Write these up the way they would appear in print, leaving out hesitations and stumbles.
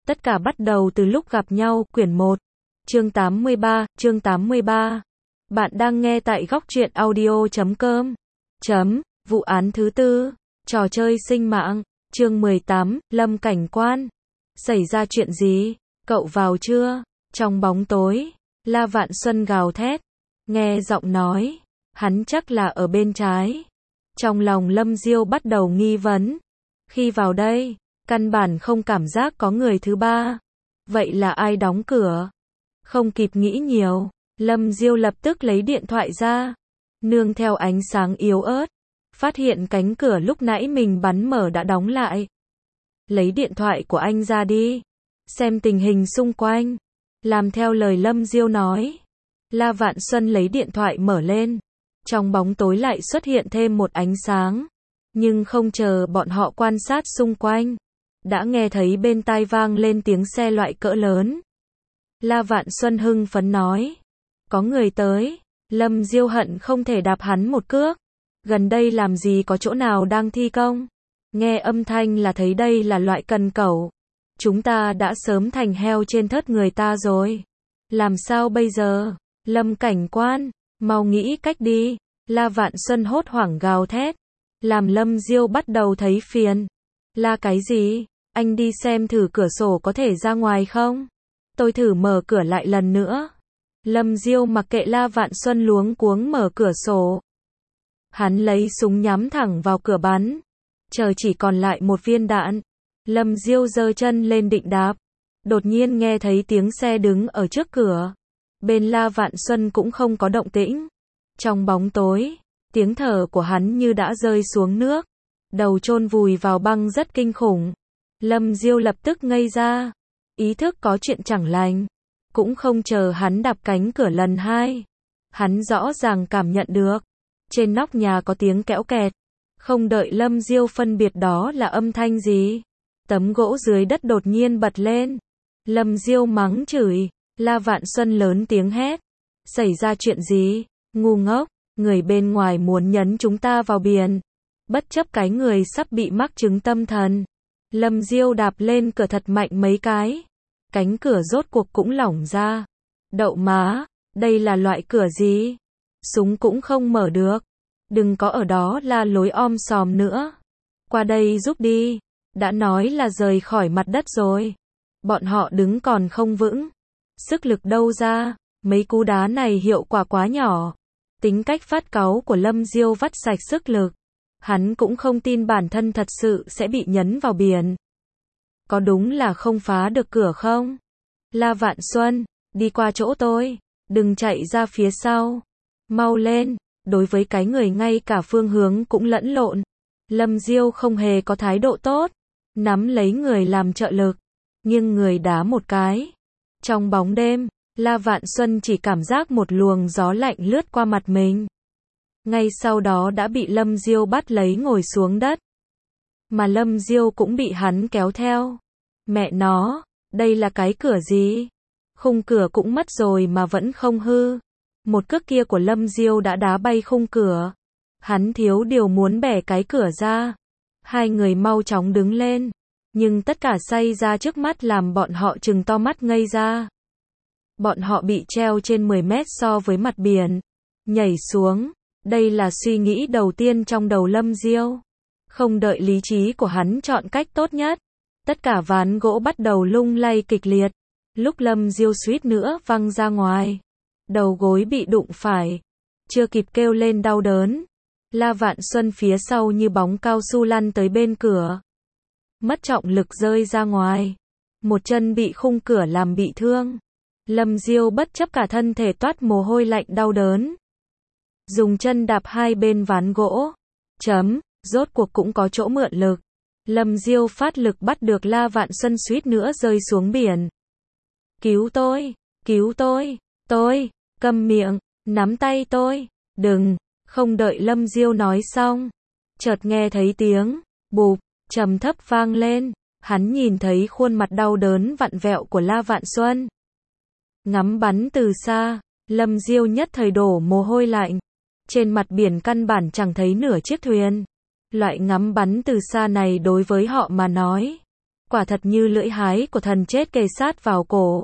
Tất cả bắt đầu từ lúc gặp nhau, quyển 1, chương 83. Bạn đang nghe tại góc truyện audio.com. Vụ án thứ tư, trò chơi sinh mạng, chương 18, Lâm Cảnh Quan. Xảy ra chuyện gì? Cậu vào chưa? Trong bóng tối, La Vạn Xuân gào thét. Nghe giọng nói, hắn chắc là ở bên trái. Trong lòng Lâm Diêu bắt đầu nghi vấn. Khi vào đây, căn bản không cảm giác có người thứ ba. Vậy là ai đóng cửa? Không kịp nghĩ nhiều, Lâm Diêu lập tức lấy điện thoại ra. Nương theo ánh sáng yếu ớt, phát hiện cánh cửa lúc nãy mình bắn mở đã đóng lại. Lấy điện thoại của anh ra đi, xem tình hình xung quanh. Làm theo lời Lâm Diêu nói. La Vạn Xuân lấy điện thoại mở lên. Trong bóng tối lại xuất hiện thêm một ánh sáng. Nhưng không chờ bọn họ quan sát xung quanh, đã nghe thấy bên tai vang lên tiếng xe loại cỡ lớn. La Vạn Xuân hưng phấn nói. Có người tới. Lâm Diêu hận không thể đạp hắn một cước. Gần đây làm gì có chỗ nào đang thi công. Nghe âm thanh là thấy đây là loại cần cẩu. Chúng ta đã sớm thành heo trên thớt người ta rồi. Làm sao bây giờ? Lâm Cảnh Quan, mau nghĩ cách đi. La Vạn Xuân hốt hoảng gào thét. Làm Lâm Diêu bắt đầu thấy phiền. La cái gì? Anh đi xem thử cửa sổ có thể ra ngoài không? Tôi thử mở cửa lại lần nữa. Lâm Diêu mặc kệ La Vạn Xuân luống cuống mở cửa sổ. Hắn lấy súng nhắm thẳng vào cửa bắn. Chờ chỉ còn lại một viên đạn. Lâm Diêu giơ chân lên định đạp. Đột nhiên nghe thấy tiếng xe đứng ở trước cửa. Bên La Vạn Xuân cũng không có động tĩnh. Trong bóng tối, tiếng thở của hắn như đã rơi xuống nước. Đầu chôn vùi vào băng rất kinh khủng. Lâm Diêu lập tức ngây ra. Ý thức có chuyện chẳng lành. Cũng không chờ hắn đạp cánh cửa lần hai. Hắn rõ ràng cảm nhận được. Trên nóc nhà có tiếng kéo kẹt. Không đợi Lâm Diêu phân biệt đó là âm thanh gì. Tấm gỗ dưới đất đột nhiên bật lên. Lâm Diêu mắng chửi. La Vạn Xuân lớn tiếng hét. Xảy ra chuyện gì? Ngu ngốc, người bên ngoài muốn nhấn chúng ta vào biển. Bất chấp cái người sắp bị mắc chứng tâm thần. Lâm Diêu đạp lên cửa thật mạnh mấy cái. Cánh cửa rốt cuộc cũng lỏng ra. Đậu má, đây là loại cửa gì? Súng cũng không mở được. Đừng có ở đó la lối om sòm nữa. Qua đây giúp đi. Đã nói là rời khỏi mặt đất rồi. Bọn họ đứng còn không vững. Sức lực đâu ra, mấy cú đá này hiệu quả quá nhỏ. Tính cách phát cáu của Lâm Diêu vắt sạch sức lực. Hắn cũng không tin bản thân thật sự sẽ bị nhấn vào biển. Có đúng là không phá được cửa không? La Vạn Xuân, đi qua chỗ tôi. Đừng chạy ra phía sau. Mau lên. Đối với cái người ngay cả phương hướng cũng lẫn lộn. Lâm Diêu không hề có thái độ tốt. Nắm lấy người làm trợ lực. Nhưng người đá một cái. Trong bóng đêm, La Vạn Xuân chỉ cảm giác một luồng gió lạnh lướt qua mặt mình. Ngay sau đó đã bị Lâm Diêu bắt lấy ngồi xuống đất. Mà Lâm Diêu cũng bị hắn kéo theo. Mẹ nó, đây là cái cửa gì? Khung cửa cũng mất rồi mà vẫn không hư. Một cước kia của Lâm Diêu đã đá bay khung cửa. Hắn thiếu điều muốn bẻ cái cửa ra. Hai người mau chóng đứng lên. Nhưng tất cả xảy ra trước mắt làm bọn họ trừng to mắt ngây ra. Bọn họ bị treo trên 10 mét so với mặt biển. Nhảy xuống. Đây là suy nghĩ đầu tiên trong đầu Lâm Diêu. Không đợi lý trí của hắn chọn cách tốt nhất. Tất cả ván gỗ bắt đầu lung lay kịch liệt. Lúc Lâm Diêu suýt nữa văng ra ngoài. Đầu gối bị đụng phải. Chưa kịp kêu lên đau đớn. La Vạn Xuân phía sau như bóng cao su lăn tới bên cửa. Mất trọng lực rơi ra ngoài. Một chân bị khung cửa làm bị thương. Lâm Diêu bất chấp cả thân thể toát mồ hôi lạnh đau đớn. Dùng chân đạp hai bên ván gỗ. Rốt cuộc cũng có chỗ mượn lực. Lâm Diêu phát lực bắt được La Vạn Xuân suýt nữa rơi xuống biển. Cứu tôi, cứu tôi, câm miệng, nắm tay tôi, đừng. Không đợi Lâm Diêu nói xong. Chợt nghe thấy tiếng, bụp, trầm thấp vang lên. Hắn nhìn thấy khuôn mặt đau đớn vặn vẹo của La Vạn Xuân. Ngắm bắn từ xa, Lâm Diêu nhất thời đổ mồ hôi lạnh. Trên mặt biển căn bản chẳng thấy nửa chiếc thuyền. Loại ngắm bắn từ xa này đối với họ mà nói, quả thật như lưỡi hái của thần chết kề sát vào cổ.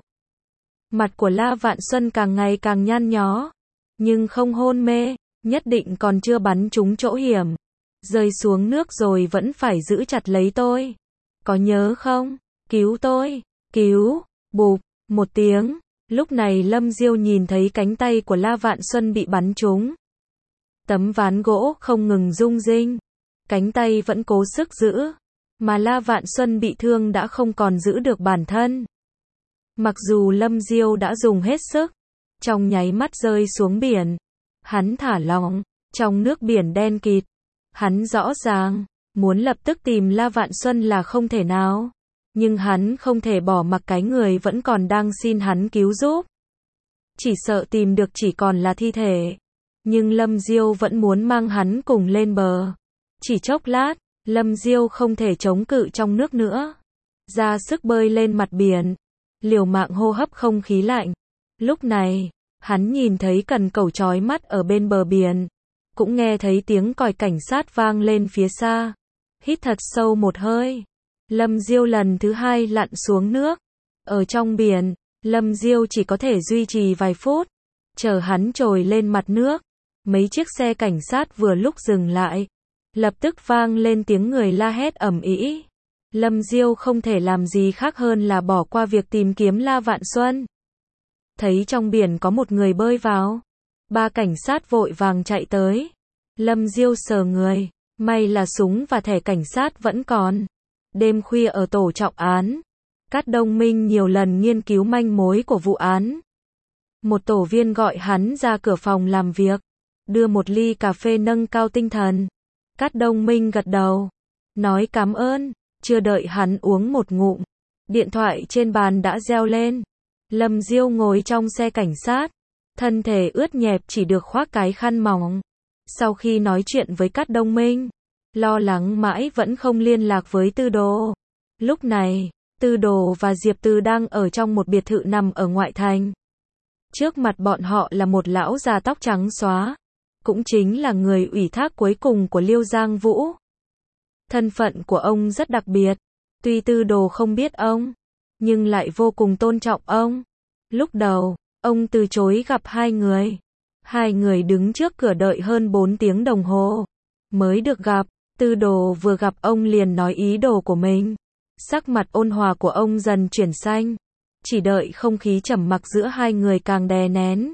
Mặt của La Vạn Xuân càng ngày càng nhăn nhó, nhưng không hôn mê, nhất định còn chưa bắn trúng chỗ hiểm. Rơi xuống nước rồi vẫn phải giữ chặt lấy tôi. Có nhớ không? Cứu tôi, cứu, bụp, một tiếng. Lúc này Lâm Diêu nhìn thấy cánh tay của La Vạn Xuân bị bắn trúng. Tấm ván gỗ không ngừng rung rinh. Cánh tay vẫn cố sức giữ. Mà La Vạn Xuân bị thương đã không còn giữ được bản thân. Mặc dù Lâm Diêu đã dùng hết sức, trong nháy mắt rơi xuống biển. Hắn thả lỏng, trong nước biển đen kịt. Hắn rõ ràng, muốn lập tức tìm La Vạn Xuân là không thể nào. Nhưng hắn không thể bỏ mặc cái người vẫn còn đang xin hắn cứu giúp. Chỉ sợ tìm được chỉ còn là thi thể. Nhưng Lâm Diêu vẫn muốn mang hắn cùng lên bờ. Chỉ chốc lát, Lâm Diêu không thể chống cự trong nước nữa. Ra sức bơi lên mặt biển. Liều mạng hô hấp không khí lạnh. Lúc này, hắn nhìn thấy cần cẩu chói mắt ở bên bờ biển. Cũng nghe thấy tiếng còi cảnh sát vang lên phía xa. Hít thật sâu một hơi. Lâm Diêu lần thứ hai lặn xuống nước. Ở trong biển, Lâm Diêu chỉ có thể duy trì vài phút. Chờ hắn trồi lên mặt nước. Mấy chiếc xe cảnh sát vừa lúc dừng lại. Lập tức vang lên tiếng người la hét ầm ĩ. Lâm Diêu không thể làm gì khác hơn là bỏ qua việc tìm kiếm La Vạn Xuân. Thấy trong biển có một người bơi vào. 3 cảnh sát vội vàng chạy tới. Lâm Diêu sờ người. May là súng và thẻ cảnh sát vẫn còn. Đêm khuya ở tổ trọng án. Cát Đông Minh nhiều lần nghiên cứu manh mối của vụ án. Một tổ viên gọi hắn ra cửa phòng làm việc. Đưa một ly cà phê nâng cao tinh thần. Cát Đông Minh gật đầu. Nói cảm ơn. Chưa đợi hắn uống một ngụm. Điện thoại trên bàn đã reo lên. Lâm Diêu ngồi trong xe cảnh sát. Thân thể ướt nhẹp chỉ được khoác cái khăn mỏng. Sau khi nói chuyện với Cát Đông Minh, lo lắng mãi vẫn không liên lạc với Tư Đồ. Lúc này, Tư Đồ và Diệp Từ đang ở trong một biệt thự nằm ở ngoại thành. Trước mặt bọn họ là một lão già tóc trắng xóa. Cũng chính là người ủy thác cuối cùng của Liêu Giang Vũ. Thân phận của ông rất đặc biệt. Tuy Tư Đồ không biết ông, nhưng lại vô cùng tôn trọng ông. Lúc đầu, ông từ chối gặp hai người. Hai người đứng trước cửa đợi hơn 4 tiếng đồng hồ. Mới được gặp, Tư Đồ vừa gặp ông liền nói ý đồ của mình. Sắc mặt ôn hòa của ông dần chuyển xanh. Chỉ đợi không khí trầm mặc giữa hai người càng đè nén.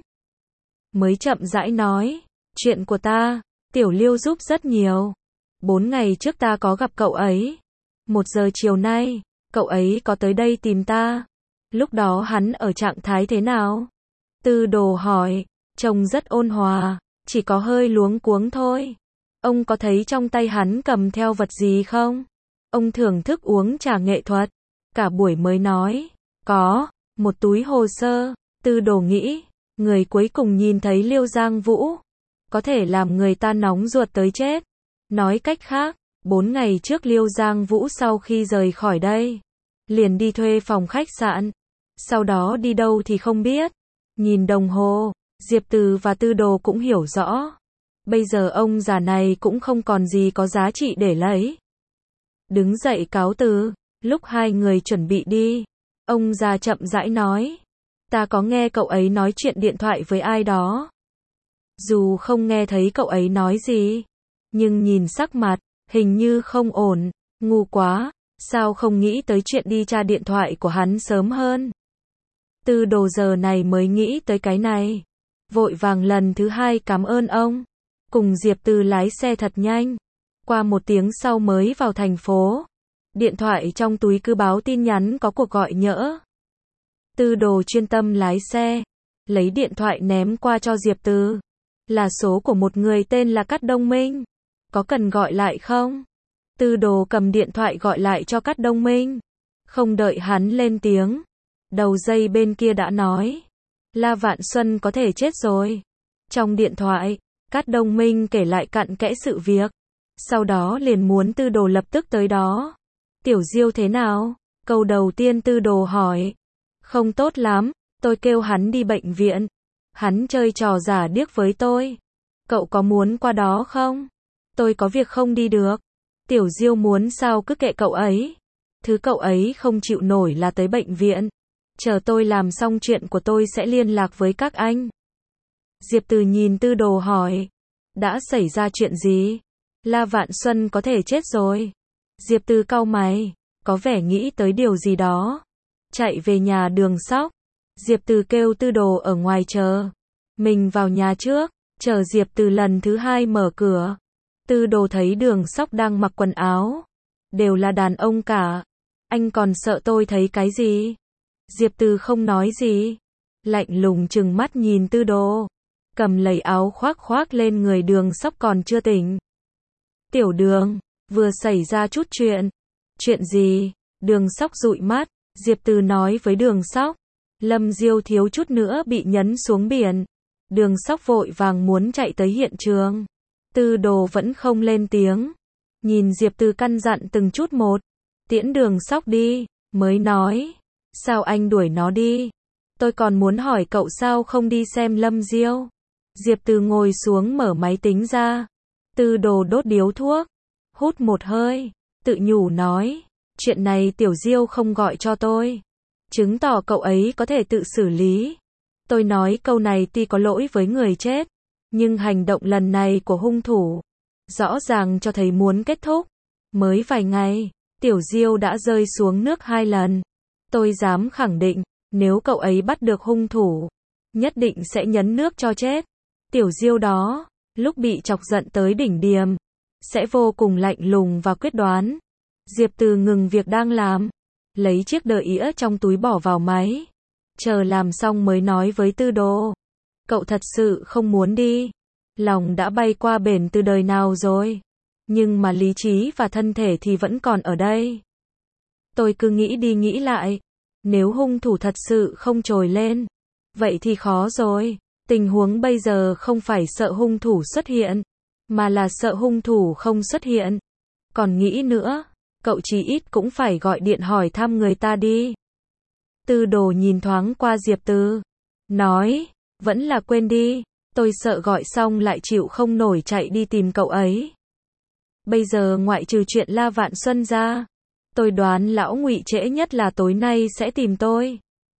Mới chậm rãi nói, chuyện của ta, Tiểu Liêu giúp rất nhiều. 4 ngày trước ta có gặp cậu ấy. 1 giờ chiều nay, cậu ấy có tới đây tìm ta. Lúc đó hắn ở trạng thái thế nào? Tư Đồ hỏi, trông rất ôn hòa, chỉ có hơi luống cuống thôi. Ông có thấy trong tay hắn cầm theo vật gì không? Ông thưởng thức uống trà nghệ thuật. Cả buổi mới nói, có, một túi hồ sơ. Tư Đồ nghĩ, người cuối cùng nhìn thấy Liêu Giang Vũ, có thể làm người ta nóng ruột tới chết. Nói cách khác, 4 ngày trước Liêu Giang Vũ sau khi rời khỏi đây, liền đi thuê phòng khách sạn. Sau đó đi đâu thì không biết. Nhìn đồng hồ, Diệp Từ và Tư Đồ cũng hiểu rõ. Bây giờ ông già này cũng không còn gì có giá trị để lấy. Đứng dậy cáo từ, lúc hai người chuẩn bị đi, ông già chậm rãi nói, ta có nghe cậu ấy nói chuyện điện thoại với ai đó. Dù không nghe thấy cậu ấy nói gì, nhưng nhìn sắc mặt, hình như không ổn, ngu quá, sao không nghĩ tới chuyện đi tra điện thoại của hắn sớm hơn. Tư Đồ giờ này mới nghĩ tới cái này. Vội vàng lần thứ hai cảm ơn ông. Cùng Diệp Từ lái xe thật nhanh. Qua 1 tiếng sau mới vào thành phố. Điện thoại trong túi cứ báo tin nhắn có cuộc gọi nhỡ. Tư Đồ chuyên tâm lái xe. Lấy điện thoại ném qua cho Diệp Từ. Là số của một người tên là Cát Đông Minh. Có cần gọi lại không? Tư Đồ cầm điện thoại gọi lại cho Cát Đông Minh. Không đợi hắn lên tiếng. Đầu dây bên kia đã nói. La Vạn Xuân có thể chết rồi. Trong điện thoại, Cát Đông Minh kể lại cặn kẽ sự việc. Sau đó liền muốn Tư Đồ lập tức tới đó. Tiểu Diêu thế nào? Câu đầu tiên Tư Đồ hỏi. Không tốt lắm, tôi kêu hắn đi bệnh viện. Hắn chơi trò giả điếc với tôi. Cậu có muốn qua đó không? Tôi có việc không đi được. Tiểu Diêu muốn sao cứ kệ cậu ấy. Thứ cậu ấy không chịu nổi là tới bệnh viện. Chờ tôi làm xong chuyện của tôi sẽ liên lạc với các anh. Diệp Từ nhìn Tư Đồ hỏi. Đã xảy ra chuyện gì? La Vạn Xuân có thể chết rồi. Diệp Từ cau mày, có vẻ nghĩ tới điều gì đó. Chạy về nhà Đường Sóc. Diệp Từ kêu Tư Đồ ở ngoài chờ. Mình vào nhà trước, chờ Diệp Từ lần thứ hai mở cửa. Tư Đồ thấy Đường Sóc đang mặc quần áo. Đều là đàn ông cả. Anh còn sợ tôi thấy cái gì? Diệp Từ không nói gì. Lạnh lùng trừng mắt nhìn Tư Đồ. Cầm lấy áo khoác lên người Đường Sóc còn chưa tỉnh. Tiểu Đường, vừa xảy ra chút chuyện. Chuyện gì? Đường Sóc dụi mắt. Diệp Từ nói với Đường Sóc. Lâm Diêu thiếu chút nữa bị nhấn xuống biển. Đường Sóc vội vàng muốn chạy tới hiện trường. Tư Đồ vẫn không lên tiếng. Nhìn Diệp Từ căn dặn từng chút một. Tiễn Đường Sóc đi, mới nói. Sao anh đuổi nó đi? Tôi còn muốn hỏi cậu sao không đi xem Lâm Diêu. Diệp Từ ngồi xuống mở máy tính ra. Tư Đồ đốt điếu thuốc. Hút một hơi. Tự nhủ nói. Chuyện này Tiểu Diêu không gọi cho tôi. Chứng tỏ cậu ấy có thể tự xử lý. Tôi nói câu này tuy có lỗi với người chết. Nhưng hành động lần này của hung thủ. Rõ ràng cho thấy muốn kết thúc. Mới vài ngày. Tiểu Diêu đã rơi xuống nước 2 lần. Tôi dám khẳng định. Nếu cậu ấy bắt được hung thủ. Nhất định sẽ nhấn nước cho chết. Tiểu Diêu đó. Lúc bị chọc giận tới đỉnh điểm. Sẽ vô cùng lạnh lùng và quyết đoán. Diệp Từ ngừng việc đang làm. Lấy chiếc đờ ĩa trong túi bỏ vào máy. Chờ làm xong mới nói với Tư Đồ. Cậu thật sự không muốn đi. Lòng đã bay qua bển từ đời nào rồi. Nhưng mà lý trí và thân thể thì vẫn còn ở đây. Tôi cứ nghĩ đi nghĩ lại. Nếu hung thủ thật sự không trồi lên. Vậy thì khó rồi. Tình huống bây giờ không phải sợ hung thủ xuất hiện. Mà là sợ hung thủ không xuất hiện. Còn nghĩ nữa. Cậu chí ít cũng phải gọi điện hỏi thăm người ta đi. Tư Đồ nhìn thoáng qua Diệp Từ. Nói. Vẫn là quên đi. Tôi sợ gọi xong lại chịu không nổi chạy đi tìm cậu ấy. Bây giờ ngoại trừ chuyện La Vạn Xuân ra. Tôi đoán lão Ngụy trễ nhất là tối nay sẽ tìm tôi.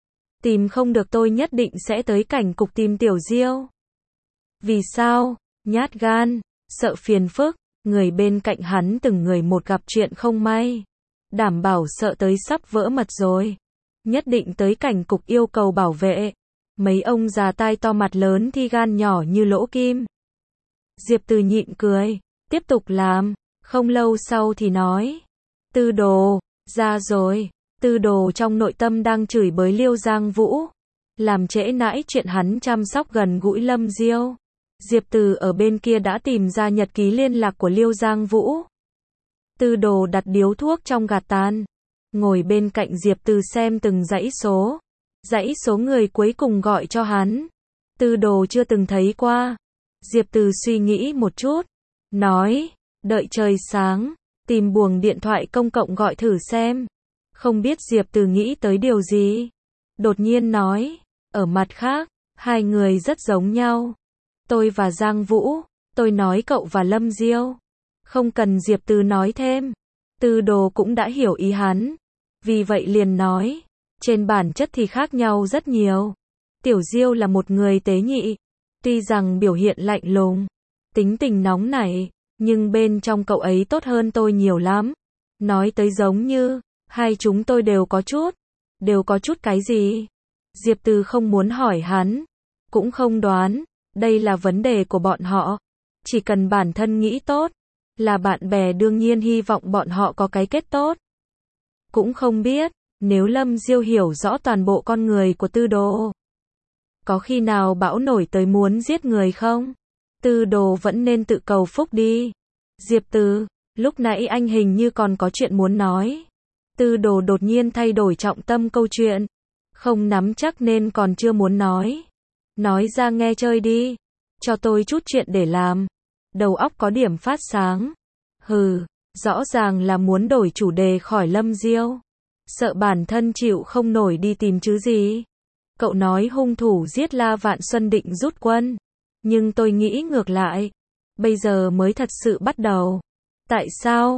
Tìm không được tôi nhất định sẽ tới cảnh cục tìm Tiểu Diêu. Vì sao? Nhát gan. Sợ phiền phức. Người bên cạnh hắn từng người một gặp chuyện không may. Đảm bảo sợ tới sắp vỡ mật rồi. Nhất định tới cảnh cục yêu cầu bảo vệ. Mấy ông già tai to mặt lớn thì gan nhỏ như lỗ kim. Diệp Từ nhịn cười. Tiếp tục làm. Không lâu sau thì nói. Tư Đồ. Ra rồi. Tư Đồ trong nội tâm đang chửi bới Liêu Giang Vũ. Làm trễ nãi chuyện hắn chăm sóc gần gũi Lâm Diêu. Diệp Từ ở bên kia đã tìm ra nhật ký liên lạc của Liêu Giang Vũ. Tư Đồ đặt điếu thuốc trong gạt tàn. Ngồi bên cạnh Diệp Từ xem từng dãy số. Dãy số người cuối cùng gọi cho hắn. Tư Đồ chưa từng thấy qua. Diệp Từ suy nghĩ một chút. Nói. Đợi trời sáng. Tìm buồng điện thoại công cộng gọi thử xem. Không biết Diệp Từ nghĩ tới điều gì. Đột nhiên nói. Ở mặt khác. Hai người rất giống nhau. Tôi và Giang Vũ. Tôi nói cậu và Lâm Diêu. Không cần Diệp Từ nói thêm. Tư Đồ cũng đã hiểu ý hắn. Vì vậy liền nói. Trên bản chất thì khác nhau rất nhiều. Tiểu Diêu là một người tế nhị. Tuy rằng biểu hiện lạnh lùng. Tính tình nóng nảy. Nhưng bên trong cậu ấy tốt hơn tôi nhiều lắm. Nói tới giống như. Hai chúng tôi đều có chút. Đều có chút cái gì? Diệp Từ không muốn hỏi hắn. Cũng không đoán. Đây là vấn đề của bọn họ. Chỉ cần bản thân nghĩ tốt. Là bạn bè đương nhiên hy vọng bọn họ có cái kết tốt. Cũng không biết. Nếu Lâm Diêu hiểu rõ toàn bộ con người của Tư Đồ. Có khi nào bão nổi tới muốn giết người không? Tư Đồ vẫn nên tự cầu phúc đi. Diệp Từ. Lúc nãy anh hình như còn có chuyện muốn nói. Tư Đồ đột nhiên thay đổi trọng tâm câu chuyện. Không nắm chắc nên còn chưa muốn nói. Nói ra nghe chơi đi. Cho tôi chút chuyện để làm. Đầu óc có điểm phát sáng. Hừ. Rõ ràng là muốn đổi chủ đề khỏi Lâm Diêu. Sợ bản thân chịu không nổi đi tìm chứ gì. Cậu nói hung thủ giết La Vạn Xuân định rút quân. Nhưng tôi nghĩ ngược lại. Bây giờ mới thật sự bắt đầu. Tại sao?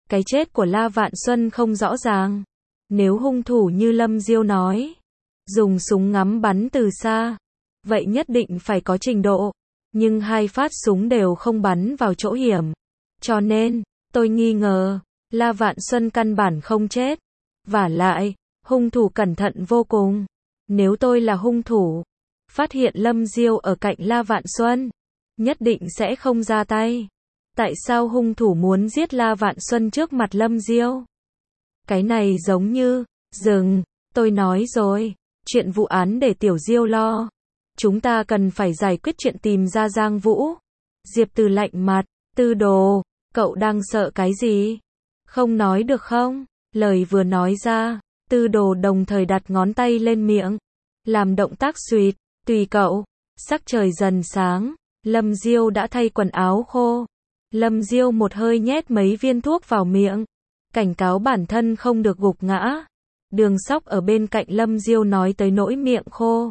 Cái chết của La Vạn Xuân không rõ ràng. Nếu hung thủ như Lâm Diêu nói, dùng súng ngắm bắn từ xa, vậy nhất định phải có trình độ. Nhưng hai phát súng đều không bắn vào chỗ hiểm. Cho nên, tôi nghi ngờ, La Vạn Xuân căn bản không chết. Vả lại, hung thủ cẩn thận vô cùng. Nếu tôi là hung thủ, phát hiện Lâm Diêu ở cạnh La Vạn Xuân, nhất định sẽ không ra tay. Tại sao hung thủ muốn giết La Vạn Xuân trước mặt Lâm Diêu? Cái này giống như, dừng, tôi nói rồi, chuyện vụ án để Tiểu Diêu lo. Chúng ta cần phải giải quyết chuyện tìm ra Giang Vũ. Diệp Từ lạnh mặt, Tư Đồ, cậu đang sợ cái gì? Không nói được không? Lời vừa nói ra, Tư Đồ đồng thời đặt ngón tay lên miệng, làm động tác suýt, tùy cậu. Sắc trời dần sáng, Lâm Diêu đã thay quần áo khô. Lâm Diêu một hơi nhét mấy viên thuốc vào miệng, cảnh cáo bản thân không được gục ngã. Đường Sóc ở bên cạnh Lâm Diêu nói tới nỗi miệng khô.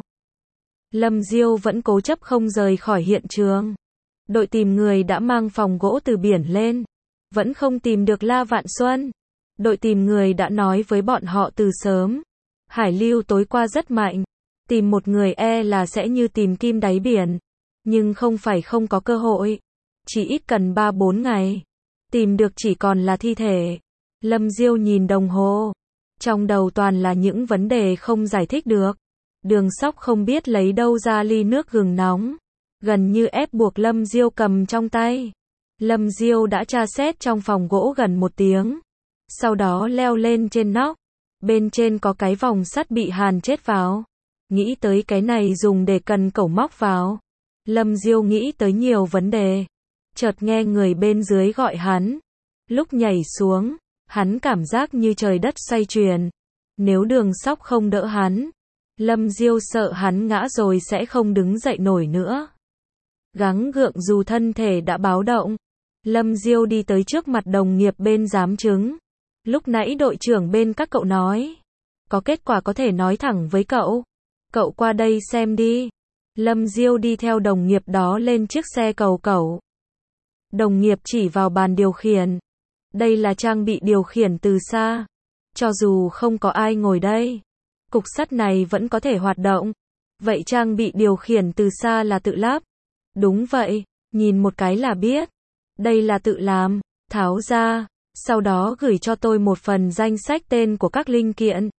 Lâm Diêu vẫn cố chấp không rời khỏi hiện trường. Đội tìm người đã mang phòng gỗ từ biển lên, vẫn không tìm được La Vạn Xuân. Đội tìm người đã nói với bọn họ từ sớm, hải lưu tối qua rất mạnh, tìm một người là sẽ như tìm kim đáy biển, nhưng không phải không có cơ hội, chỉ ít cần 3-4 ngày, tìm được chỉ còn là thi thể. Lâm Diêu nhìn đồng hồ, trong đầu toàn là những vấn đề không giải thích được. Đường Sóc không biết lấy đâu ra ly nước gừng nóng, gần như ép buộc Lâm Diêu cầm trong tay. Lâm Diêu đã tra xét trong phòng gỗ gần 1 tiếng, sau đó leo lên trên nóc, bên trên có cái vòng sắt bị hàn chết vào. Nghĩ tới cái này dùng để cần cẩu móc vào. Lâm Diêu nghĩ tới nhiều vấn đề, chợt nghe người bên dưới gọi hắn. Lúc nhảy xuống, hắn cảm giác như trời đất xoay chuyển. Nếu Đường Sóc không đỡ hắn, Lâm Diêu sợ hắn ngã rồi sẽ không đứng dậy nổi nữa. Gắng gượng dù thân thể đã báo động, Lâm Diêu đi tới trước mặt đồng nghiệp bên giám chứng. Lúc nãy đội trưởng bên các cậu nói, có kết quả có thể nói thẳng với cậu. Cậu qua đây xem đi. Lâm Diêu đi theo đồng nghiệp đó lên chiếc xe cầu cẩu. Đồng nghiệp chỉ vào bàn điều khiển. Đây là trang bị điều khiển từ xa. Cho dù không có ai ngồi đây, cục sắt này vẫn có thể hoạt động. Vậy trang bị điều khiển từ xa là tự lắp? Đúng vậy, nhìn một cái là biết. Đây là tự làm, tháo ra, sau đó gửi cho tôi một phần danh sách tên của các linh kiện.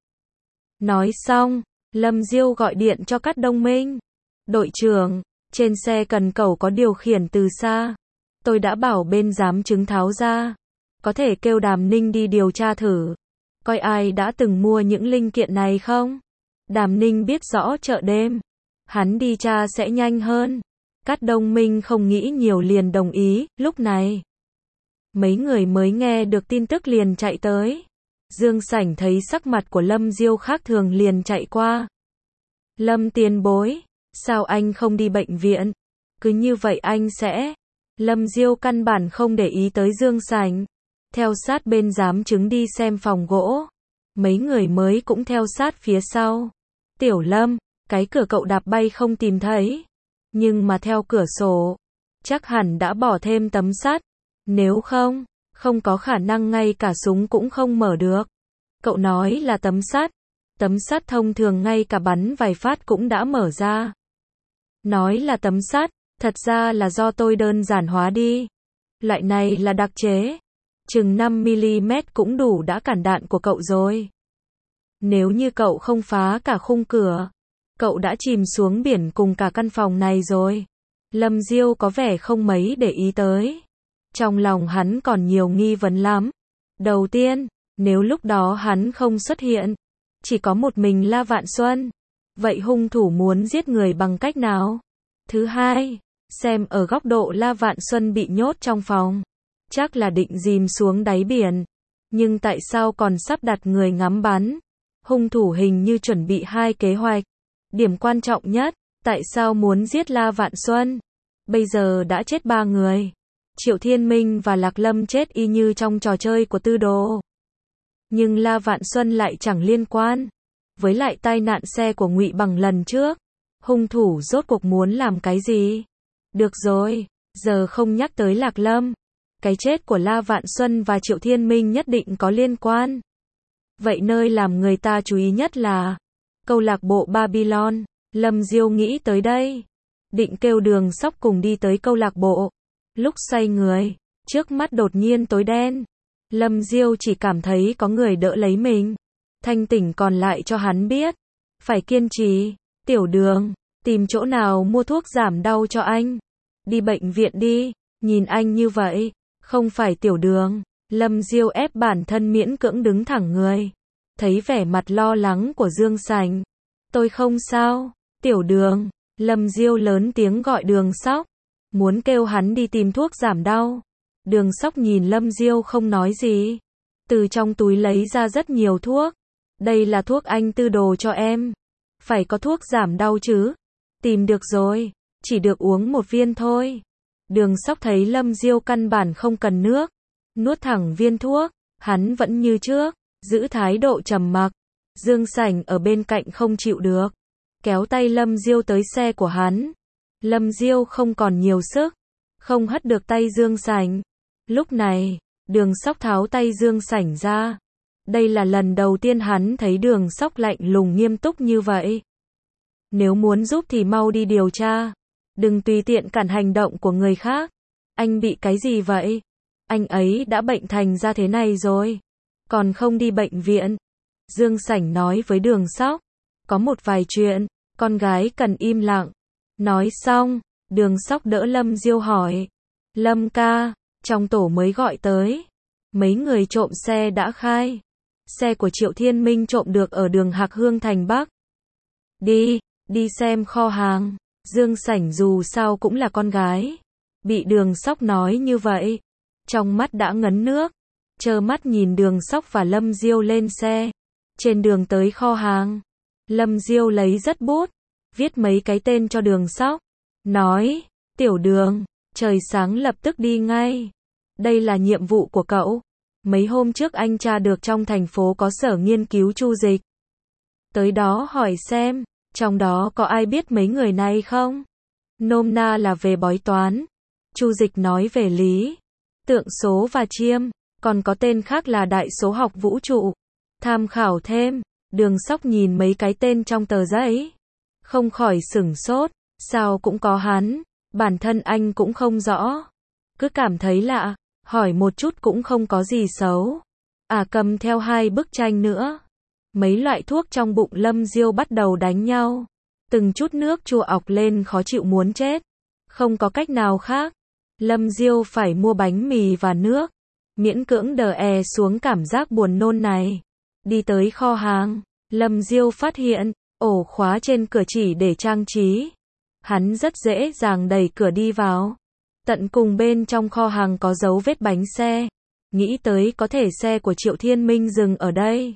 Nói xong, Lâm Diêu gọi điện cho các đồng minh. Đội trưởng, trên xe cần cẩu có điều khiển từ xa. Tôi đã bảo bên giám chứng tháo ra. Có thể kêu Đàm Ninh đi điều tra thử, coi ai đã từng mua những linh kiện này không? Đàm Ninh biết rõ chợ đêm, hắn đi tra sẽ nhanh hơn. Các đồng minh không nghĩ nhiều liền đồng ý. Lúc này, mấy người mới nghe được tin tức liền chạy tới. Dương Sảnh thấy sắc mặt của Lâm Diêu khác thường liền chạy qua. Lâm tiền bối, sao anh không đi bệnh viện? Cứ như vậy anh sẽ... Lâm Diêu căn bản không để ý tới Dương Sảnh, theo sát bên giám chứng đi xem phòng gỗ. Mấy người mới cũng theo sát phía sau. Tiểu Lâm, cái cửa cậu đạp bay không tìm thấy, nhưng mà theo cửa sổ, chắc hẳn đã bỏ thêm tấm sắt. Nếu không, không có khả năng ngay cả súng cũng không mở được. Cậu nói là tấm sắt thông thường ngay cả bắn vài phát cũng đã mở ra. Nói là tấm sắt, thật ra là do tôi đơn giản hóa đi. Loại này là đặc chế, chừng 5mm cũng đủ đã cản đạn của cậu rồi. Nếu như cậu không phá cả khung cửa, cậu đã chìm xuống biển cùng cả căn phòng này rồi. Lâm Diêu có vẻ không mấy để ý tới. Trong lòng hắn còn nhiều nghi vấn lắm. Đầu tiên, nếu lúc đó hắn không xuất hiện, chỉ có một mình La Vạn Xuân, vậy hung thủ muốn giết người bằng cách nào? Thứ hai, xem ở góc độ La Vạn Xuân bị nhốt trong phòng, chắc là định dìm xuống đáy biển. Nhưng tại sao còn sắp đặt người ngắm bắn? Hung thủ hình như chuẩn bị 2 kế hoạch. Điểm quan trọng nhất, tại sao muốn giết La Vạn Xuân? Bây giờ đã chết 3 người. Triệu Thiên Minh và Lạc Lâm chết y như trong trò chơi của Tư Đồ. Nhưng La Vạn Xuân lại chẳng liên quan. Với lại tai nạn xe của Ngụy Bằng lần trước, hung thủ rốt cuộc muốn làm cái gì? Được rồi, giờ không nhắc tới Lạc Lâm. Cái chết của La Vạn Xuân và Triệu Thiên Minh nhất định có liên quan. Vậy nơi làm người ta chú ý nhất là câu lạc bộ Babylon. Lâm Diêu nghĩ tới đây, định kêu Đường Sóc cùng đi tới câu lạc bộ. Lúc xoay người, trước mắt đột nhiên tối đen. Lâm Diêu chỉ cảm thấy có người đỡ lấy mình. Thanh tỉnh còn lại cho hắn biết. Phải kiên trì. Tiểu Đường, tìm chỗ nào mua thuốc giảm đau cho anh. Đi bệnh viện đi. Nhìn anh như vậy, không phải Tiểu Đường. Lâm Diêu ép bản thân miễn cưỡng đứng thẳng người. Thấy vẻ mặt lo lắng của Dương Sành. Tôi không sao. Tiểu Đường. Lâm Diêu lớn tiếng gọi Đường Sóc. Muốn kêu hắn đi tìm thuốc giảm đau. Đường Sóc nhìn Lâm Diêu không nói gì. Từ trong túi lấy ra rất nhiều thuốc. Đây là thuốc anh tư đồ cho em. Phải có thuốc giảm đau chứ. Tìm được rồi. Chỉ được uống một viên thôi. Đường Sóc thấy Lâm Diêu căn bản không cần nước. Nuốt thẳng viên thuốc. Hắn vẫn như trước. Giữ thái độ trầm mặc. Dương Sảnh ở bên cạnh không chịu được. Kéo tay Lâm Diêu tới xe của hắn. Lâm Diêu không còn nhiều sức. Không hất được tay Dương Sảnh. Lúc này, Đường Sóc tháo tay Dương Sảnh ra. Đây là lần đầu tiên hắn thấy Đường Sóc lạnh lùng nghiêm túc như vậy. Nếu muốn giúp thì mau đi điều tra. Đừng tùy tiện cản hành động của người khác. Anh bị cái gì vậy? Anh ấy đã bệnh thành ra thế này rồi. Còn không đi bệnh viện. Dương Sảnh nói với Đường Sóc. Có một vài chuyện, con gái cần im lặng. Nói xong, Đường Sóc đỡ Lâm Diêu hỏi. Lâm ca, trong tổ mới gọi tới. Mấy người trộm xe đã khai. Xe của Triệu Thiên Minh trộm được ở đường Hạc Hương thành Bắc. Đi xem kho hàng. Dương Sảnh dù sao cũng là con gái. Bị Đường Sóc nói như vậy. Trong mắt đã ngấn nước. Trơ mắt nhìn Đường Sóc và Lâm Diêu lên xe. Trên đường tới kho hàng. Lâm Diêu lấy rất bút. Viết mấy cái tên cho Đường Sóc. Nói, Tiểu Đường, trời sáng lập tức đi ngay. Đây là nhiệm vụ của cậu. Mấy hôm trước anh tra được trong thành phố có sở nghiên cứu chu dịch. Tới đó hỏi xem, trong đó có ai biết mấy người này không? Nôm na là về bói toán. Chu dịch nói về lý, tượng số và chiêm, còn có tên khác là đại số học vũ trụ. Tham khảo thêm, Đường Sóc nhìn mấy cái tên trong tờ giấy. Không khỏi sửng sốt, sao cũng có hắn, bản thân anh cũng không rõ. Cứ cảm thấy lạ, hỏi một chút cũng không có gì xấu. Cầm theo 2 bức tranh nữa. Mấy loại thuốc trong bụng Lâm Diêu bắt đầu đánh nhau. Từng chút nước chua ọc lên khó chịu muốn chết. Không có cách nào khác. Lâm Diêu phải mua bánh mì và nước. Miễn cưỡng đè xuống cảm giác buồn nôn này. Đi tới kho hàng. Lâm Diêu phát hiện, ổ khóa trên cửa chỉ để trang trí. Hắn rất dễ dàng đẩy cửa đi vào. Tận cùng bên trong kho hàng có dấu vết bánh xe. Nghĩ tới có thể xe của Triệu Thiên Minh dừng ở đây.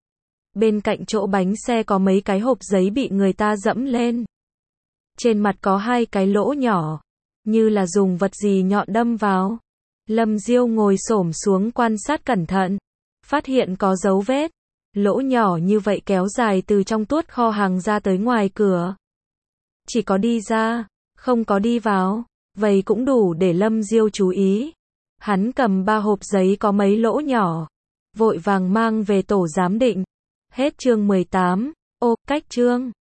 Bên cạnh chỗ bánh xe có mấy cái hộp giấy bị người ta dẫm lên. Trên mặt có 2 cái lỗ nhỏ. Như là dùng vật gì nhọn đâm vào. Lâm Diêu ngồi xổm xuống quan sát cẩn thận. Phát hiện có dấu vết. Lỗ nhỏ như vậy kéo dài từ trong tuốt kho hàng ra tới ngoài cửa. Chỉ có đi ra, không có đi vào. Vậy cũng đủ để Lâm Diêu chú ý. Hắn cầm 3 hộp giấy có mấy lỗ nhỏ. Vội vàng mang về tổ giám định. Hết chương 18. Cách chương